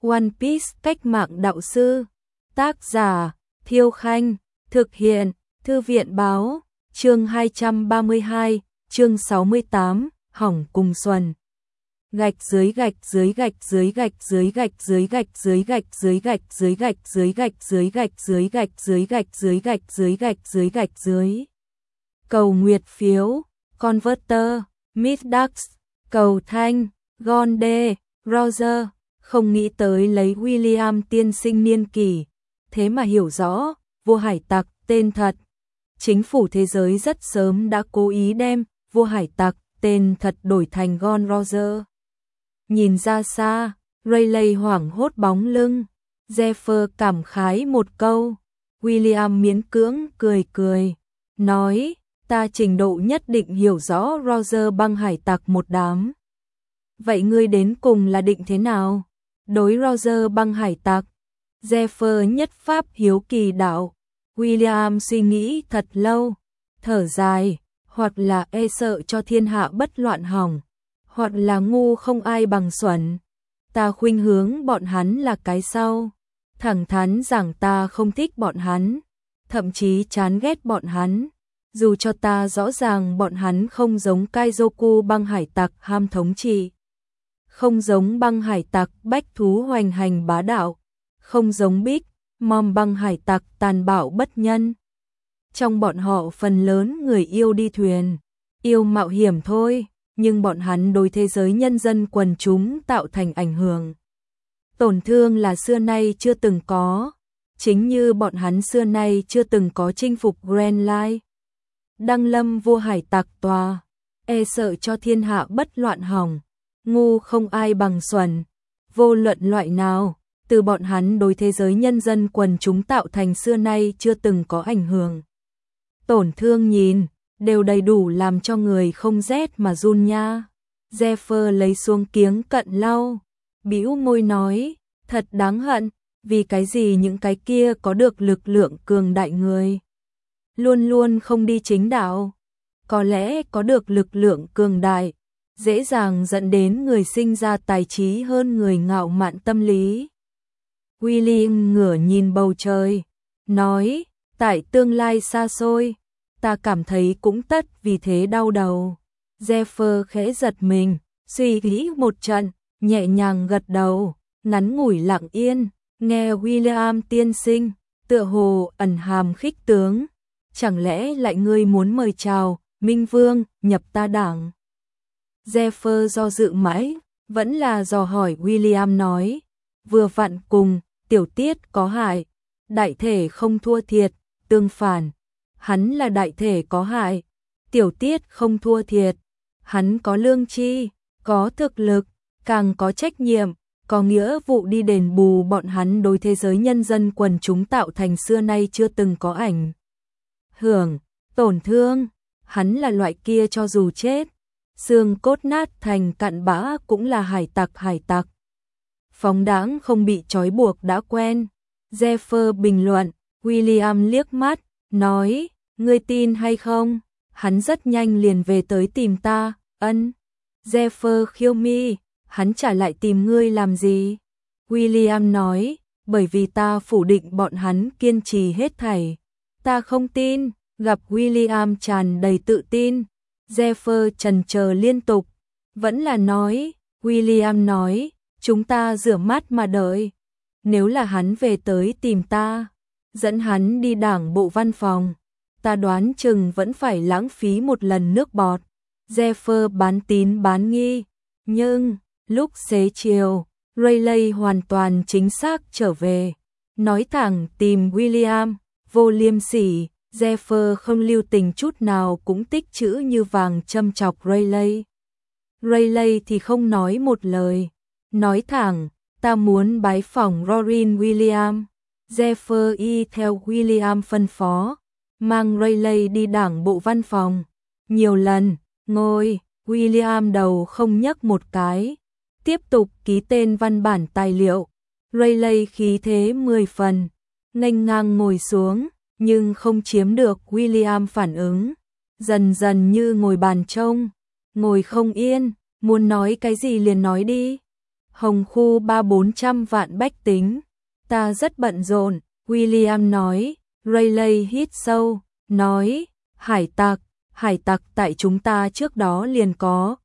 One Piece cách mạng đạo sư. Tác giả Thiêu Khanh. Thực hiện Thư viện báo. Chương 232, chương 68, hỏng cùng xuân. Gạch dưới gạch dưới gạch dưới gạch dưới gạch dưới gạch dưới gạch dưới gạch dưới gạch dưới gạch dưới gạch dưới gạch dưới gạch dưới gạch dưới gạch dưới gạch dưới. Cầu nguyệt phiếu, Converter, Midax, cầu thanh, Gonde, Roger, không nghĩ tới lấy William tiên sinh niên kỷ, thế mà hiểu rõ, vua hải tặc, tên thật. Chính phủ thế giới rất sớm đã cố ý đem vua hải tặc, tên thật đổi thành Gon Roger. Nhìn ra xa, Rayleigh hoảng hốt bóng lưng, Zephyr cảm khái một câu, William miễn cưỡng cười cười, nói, ta trình độ nhất định hiểu rõ Roger băng hải tặc một đám. Vậy ngươi đến cùng là định thế nào? Đối Roger băng hải tặc, Zephyr nhất pháp hiếu kỳ đạo. William suy nghĩ thật lâu, thở dài, hoặc là e sợ cho thiên hạ bất loạn hỏng, hoặc là ngu không ai bằng xuẩn. Ta khuynh hướng bọn hắn là cái sau, thẳng thắn rằng ta không thích bọn hắn, thậm chí chán ghét bọn hắn, dù cho ta rõ ràng bọn hắn không giống Kaizoku băng hải tặc ham thống trị, không giống băng hải tặc bách thú hoành hành bá đạo, không giống Big Mom băng hải tặc tàn bạo bất nhân. Trong bọn họ phần lớn người yêu đi thuyền, yêu mạo hiểm thôi, nhưng bọn hắn đối thế giới nhân dân quần chúng tạo thành ảnh hưởng. Tổn thương là xưa nay chưa từng có, chính như bọn hắn xưa nay chưa từng có chinh phục Grand Line. Đăng lâm vua hải tặc tòa, e sợ cho thiên hạ bất loạn hỏng, ngu không ai bằng xuẩn, vô luận loại nào. Từ bọn hắn đối thế giới nhân dân quần chúng tạo thành xưa nay chưa từng có ảnh hưởng. Tổn thương nhìn, đều đầy đủ làm cho người không rét mà run nha. Zephyr lấy xuống kiếng cận lau, bĩu môi nói, thật đáng hận, vì cái gì những cái kia có được lực lượng cường đại người luôn luôn không đi chính đạo. Có lẽ có được lực lượng cường đại, dễ dàng dẫn đến người sinh ra tài trí hơn người ngạo mạn tâm lý. William ngửa nhìn bầu trời, nói, tại tương lai xa xôi, ta cảm thấy cũng tất vì thế đau đầu. Zephyr khẽ giật mình, suy nghĩ một trận, nhẹ nhàng gật đầu, ngắn ngủi lặng yên, nghe William tiên sinh, tựa hồ ẩn hàm khích tướng, chẳng lẽ lại ngươi muốn mời chào, Minh Vương, nhập ta đảng. Zephyr do dự mãi, vẫn là dò hỏi William nói, vừa vặn cùng, tiểu tiết có hại, đại thể không thua thiệt, tương phản, hắn là đại thể có hại, tiểu tiết không thua thiệt, hắn có lương tri, có thực lực, càng có trách nhiệm, có nghĩa vụ đi đền bù bọn hắn đối thế giới nhân dân quần chúng tạo thành xưa nay chưa từng có ảnh hưởng, tổn thương, hắn là loại kia cho dù chết, xương cốt nát thành cặn bã cũng là hải tặc. Phóng đãng không bị trói buộc đã quen. Zephyr bình luận, William liếc mắt, nói, ngươi tin hay không? Hắn rất nhanh liền về tới tìm ta, ân. Zephyr khiêu mi, hắn trả lại tìm ngươi làm gì? William nói, bởi vì ta phủ định bọn hắn kiên trì hết thảy. Ta không tin, gặp William tràn đầy tự tin. Zephyr chần chờ liên tục, vẫn là nói, William nói, chúng ta rửa mắt mà đợi. Nếu là hắn về tới tìm ta, dẫn hắn đi đảng bộ văn phòng, ta đoán chừng vẫn phải lãng phí một lần nước bọt. Zephyr bán tín bán nghi, nhưng lúc xế chiều, Rayleigh hoàn toàn chính xác trở về, nói thẳng tìm William, vô liêm sỉ. Zephyr không lưu tình chút nào cũng tích trữ như vàng châm chọc Rayleigh. Rayleigh thì không nói một lời, nói thẳng, ta muốn bái phỏng Robin Williams. Zephyr y theo William phân phó, mang Rayleigh đi đảng bộ văn phòng. Nhiều lần, ngồi, William đầu không nhấc một cái, tiếp tục ký tên văn bản tài liệu. Rayleigh khí thế 10 phần, nghênh ngang ngồi xuống, nhưng không chiếm được William phản ứng, dần dần như ngồi bàn trông, ngồi không yên, muốn nói cái gì liền nói đi. Hồng khu 300-400 vạn bách tính. Ta rất bận rộn, William nói. Rayleigh hít sâu, nói, hải tặc tại chúng ta trước đó liền có,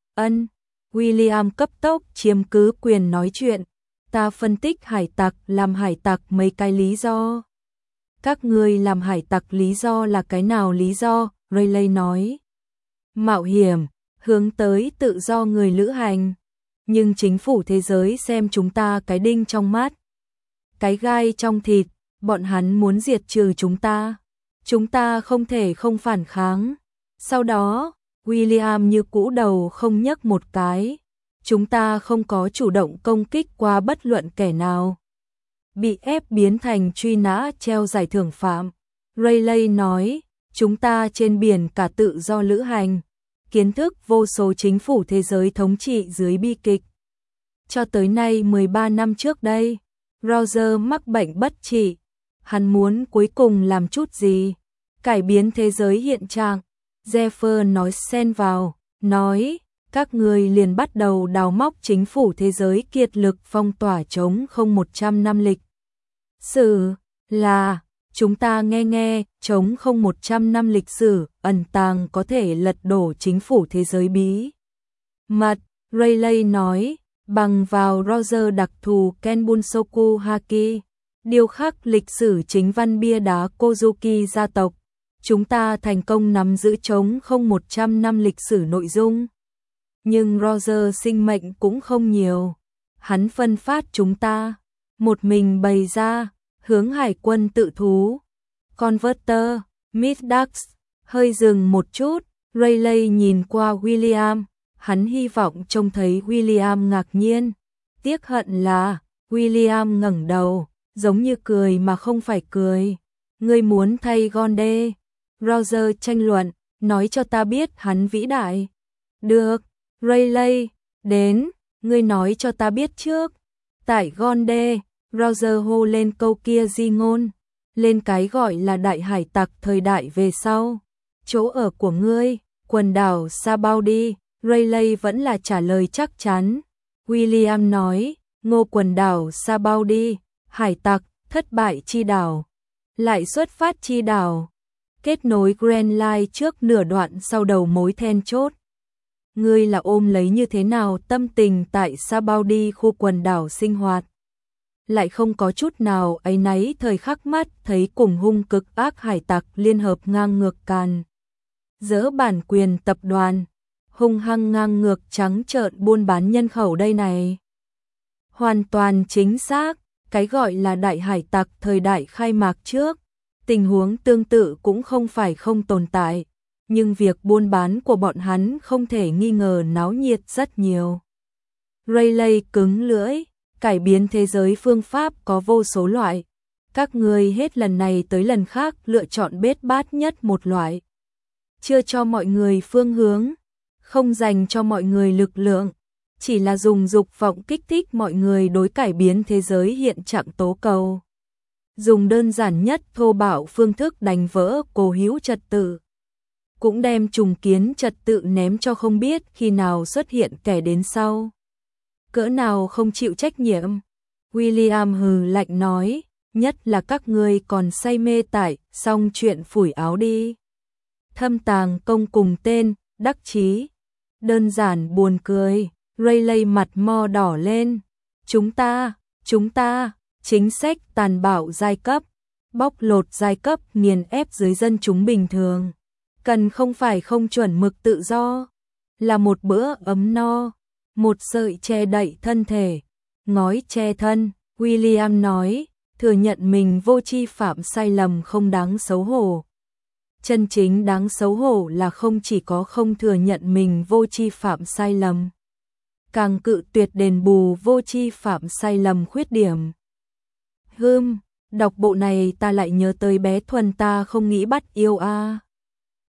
William cấp tốc chiếm cứ quyền nói chuyện. Ta phân tích làm hải tặc mấy cái lý do. Các ngươi làm hải tặc lý do là cái nào lý do? Rayleigh nói. Mạo hiểm, hướng tới tự do người lữ hành. Nhưng chính phủ thế giới xem chúng ta cái đinh trong mắt, cái gai trong thịt, bọn hắn muốn diệt trừ chúng ta. Chúng ta không thể không phản kháng. Sau đó, William như cũ đầu không nhấc một cái. Chúng ta không có chủ động công kích qua bất luận kẻ nào. Bị ép biến thành truy nã treo giải thưởng phạm. Rayleigh nói, chúng ta trên biển cả tự do lữ hành. Kiến thức vô số chính phủ thế giới thống trị dưới bi kịch. Cho tới nay 13 năm trước đây, Roger mắc bệnh bất trị. Hắn muốn cuối cùng làm chút gì? Cải biến thế giới hiện trạng. Jeffer nói xen vào, nói, các người liền bắt đầu đào móc chính phủ thế giới kiệt lực phong tỏa chống không 100 năm lịch sử là, chúng ta nghe, chống không 100 năm lịch sử, ẩn tàng có thể lật đổ chính phủ thế giới bí mật. Rayleigh nói, bằng vào Roger đặc thù Kenbunsoku Haki, điêu khắc lịch sử chính văn bia đá Kozuki gia tộc. Chúng ta thành công nắm giữ chống không 100 năm lịch sử nội dung. Nhưng Roger sinh mệnh cũng không nhiều. Hắn phân phát chúng ta, một mình bày ra, hướng hải quân tự thú. Converter, Midax, hơi dừng một chút, Rayleigh nhìn qua William, hắn hy vọng trông thấy William ngạc nhiên. Tiếc hận là, William ngẩng đầu, giống như cười mà không phải cười. Ngươi muốn thay Gonde? Roger tranh luận, nói cho ta biết hắn vĩ đại. Được, Rayleigh, đến, ngươi nói cho ta biết trước. Tại Gonde, Roger hô lên câu kia di ngôn, lên cái gọi là đại hải tặc thời đại về sau. Chỗ ở của ngươi, quần đảo Sabaudi. Rayleigh vẫn là trả lời chắc chắn. William nói, ngô quần đảo Sabaudi, hải tặc, thất bại chi đảo, lại xuất phát chi đảo. Kết nối Grand Line trước nửa đoạn sau đầu mối then chốt. Ngươi là ôm lấy như thế nào tâm tình tại Sabaudi khu quần đảo sinh hoạt? Lại không có chút nào áy náy thời khắc mắt thấy cùng hung cực ác hải tặc liên hợp ngang ngược càn dỡ bản quyền tập đoàn, hung hăng ngang ngược trắng trợn buôn bán nhân khẩu đây này. Hoàn toàn chính xác, cái gọi là đại hải tặc thời đại khai mạc trước, tình huống tương tự cũng không phải không tồn tại, nhưng việc buôn bán của bọn hắn không thể nghi ngờ náo nhiệt rất nhiều. Rayleigh cứng lưỡi, cải biến thế giới phương pháp có vô số loại. Các ngươi hết lần này tới lần khác lựa chọn bết bát nhất một loại. Chưa cho mọi người phương hướng, không dành cho mọi người lực lượng, chỉ là dùng dục vọng kích thích mọi người đối cải biến thế giới hiện trạng tố cầu. Dùng đơn giản nhất thô bạo phương thức đánh vỡ cố hữu trật tự. Cũng đem trùng kiến trật tự ném cho không biết khi nào xuất hiện kẻ đến sau. Cỡ nào không chịu trách nhiệm. William hừ lạnh nói, nhất là các ngươi còn say mê tại, xong chuyện phủi áo đi. Thâm tàng công cùng tên, đắc chí. Đơn giản buồn cười, Rayleigh mặt mo đỏ lên. Chúng ta, chính sách tàn bạo giai cấp, bóc lột giai cấp nghiền ép dưới dân chúng bình thường. Cần không phải không chuẩn mực tự do, là một bữa ấm no, một sợi che đậy thân thể, ngói che thân. William nói, thừa nhận mình vô tri phạm sai lầm không đáng xấu hổ. Chân chính đáng xấu hổ là không chỉ có không thừa nhận mình vô tri phạm sai lầm, càng cự tuyệt đền bù vô tri phạm sai lầm khuyết điểm. Đọc bộ này ta lại nhớ tới bé Thuần ta không nghĩ bắt yêu a.